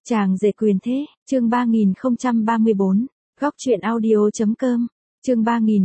Chàng rể quyền thế, chương 3034, góc truyện audio.com, chương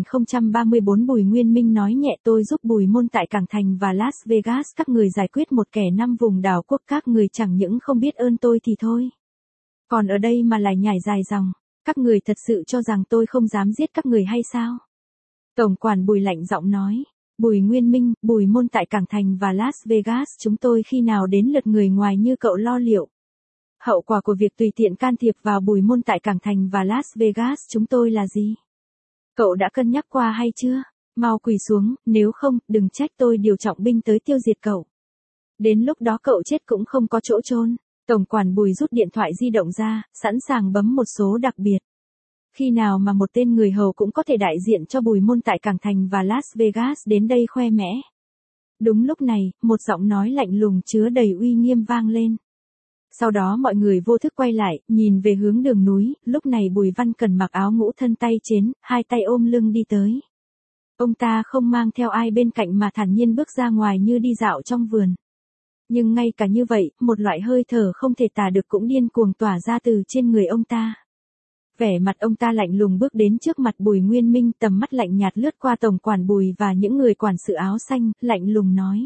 3034 Bùi Nguyên Minh nói nhẹ tôi giúp Bùi Môn tại Cảng Thành và Las Vegas các người giải quyết một kẻ 5 vùng đảo quốc các người chẳng những không biết ơn tôi thì thôi. Còn ở đây mà lại nhảy dài dòng, các người thật sự cho rằng tôi không dám giết các người hay sao? Tổng quản Bùi lạnh giọng nói, Bùi Nguyên Minh, Bùi Môn tại Cảng Thành và Las Vegas chúng tôi khi nào đến lượt người ngoài như cậu lo liệu. Hậu quả của việc tùy tiện can thiệp vào Bùi Môn tại Cảng Thành và Las Vegas chúng tôi là gì? Cậu đã cân nhắc qua hay chưa? Mau quỳ xuống, nếu không, đừng trách tôi điều trọng binh tới tiêu diệt cậu. Đến lúc đó cậu chết cũng không có chỗ chôn. Tổng quản Bùi rút điện thoại di động ra, sẵn sàng bấm một số đặc biệt. Khi nào mà một tên người hầu cũng có thể đại diện cho Bùi Môn tại Cảng Thành và Las Vegas đến đây khoe mẽ. Đúng lúc này, một giọng nói lạnh lùng chứa đầy uy nghiêm vang lên. Sau đó mọi người vô thức quay lại, nhìn về hướng đường núi, lúc này Bùi Văn Cần mặc áo ngũ thân tay chiến, hai tay ôm lưng đi tới. Ông ta không mang theo ai bên cạnh mà thản nhiên bước ra ngoài như đi dạo trong vườn. Nhưng ngay cả như vậy, một loại hơi thở không thể tả được cũng điên cuồng tỏa ra từ trên người ông ta. Vẻ mặt ông ta lạnh lùng bước đến trước mặt Bùi Nguyên Minh, tầm mắt lạnh nhạt lướt qua tổng quản Bùi và những người quản sự áo xanh, lạnh lùng nói.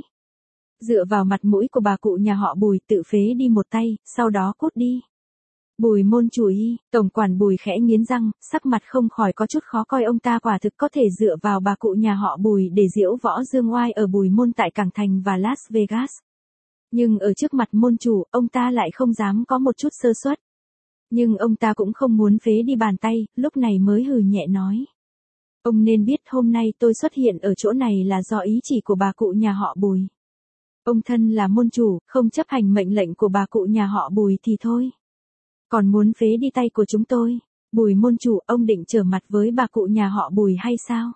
Dựa vào mặt mũi của bà cụ nhà họ Bùi tự phế đi một tay, sau đó cút đi. Bùi Môn chủ y, tổng quản Bùi khẽ nghiến răng, sắc mặt không khỏi có chút khó coi, ông ta quả thực có thể dựa vào bà cụ nhà họ Bùi để diễu võ dương oai ở Bùi Môn tại Cảng Thành và Las Vegas. Nhưng ở trước mặt môn chủ, ông ta lại không dám có một chút sơ suất. Nhưng ông ta cũng không muốn phế đi bàn tay, lúc này mới hừ nhẹ nói. Ông nên biết hôm nay tôi xuất hiện ở chỗ này là do ý chỉ của bà cụ nhà họ Bùi. Ông thân là môn chủ, không chấp hành mệnh lệnh của bà cụ nhà họ Bùi thì thôi. Còn muốn phế đi tay của chúng tôi, Bùi môn chủ, ông định trở mặt với bà cụ nhà họ Bùi hay sao?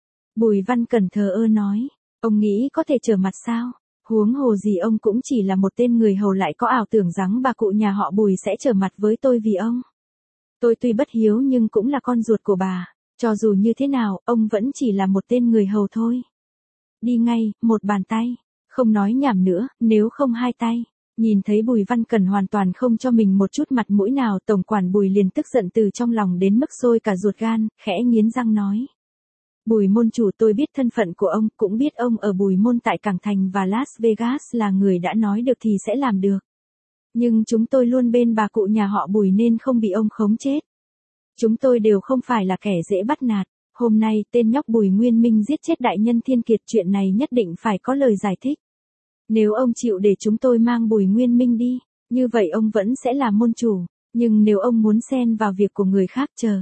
Bùi Văn Cẩn thờ ơ nói, ông nghĩ có thể trở mặt sao? Huống hồ gì ông cũng chỉ là một tên người hầu lại có ảo tưởng rằng bà cụ nhà họ Bùi sẽ trở mặt với tôi vì ông. Tôi tuy bất hiếu nhưng cũng là con ruột của bà, cho dù như thế nào, ông vẫn chỉ là một tên người hầu thôi. Đi ngay, một bàn tay. Không nói nhảm nữa, nếu không hai tay. Nhìn thấy Bùi Văn Cẩn hoàn toàn không cho mình một chút mặt mũi nào, tổng quản Bùi liền tức giận từ trong lòng đến mức sôi cả ruột gan, khẽ nghiến răng nói. Bùi môn chủ, tôi biết thân phận của ông, cũng biết ông ở Bùi Môn tại Cảng Thành và Las Vegas là người đã nói được thì sẽ làm được. Nhưng chúng tôi luôn bên bà cụ nhà họ Bùi nên không bị ông khống chết. Chúng tôi đều không phải là kẻ dễ bắt nạt. Hôm nay, tên nhóc Bùi Nguyên Minh giết chết đại nhân Thiên Kiệt, chuyện này nhất định phải có lời giải thích. Nếu ông chịu để chúng tôi mang Bùi Nguyên Minh đi, như vậy ông vẫn sẽ là môn chủ. Nhưng nếu ông muốn xen vào việc của người khác chờ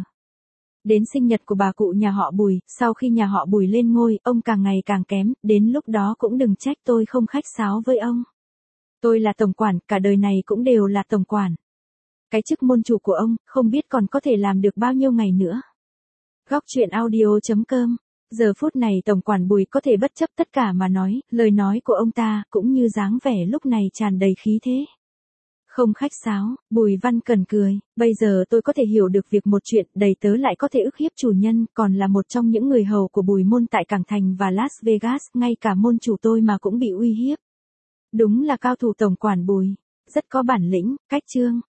đến sinh nhật của bà cụ nhà họ Bùi, sau khi nhà họ Bùi lên ngôi, ông càng ngày càng kém, đến lúc đó cũng đừng trách tôi không khách sáo với ông. Tôi là tổng quản, cả đời này cũng đều là tổng quản. Cái chức môn chủ của ông, không biết còn có thể làm được bao nhiêu ngày nữa. Góc truyện audio.com. Giờ phút này tổng quản Bùi có thể bất chấp tất cả mà nói, lời nói của ông ta, cũng như dáng vẻ lúc này tràn đầy khí thế. Không khách sáo, Bùi Văn Cẩn cười, bây giờ tôi có thể hiểu được việc một chuyện, đầy tớ lại có thể ức hiếp chủ nhân, còn là một trong những người hầu của Bùi Môn tại Cảng Thành và Las Vegas, ngay cả môn chủ tôi mà cũng bị uy hiếp. Đúng là cao thủ tổng quản Bùi, rất có bản lĩnh, cách chương.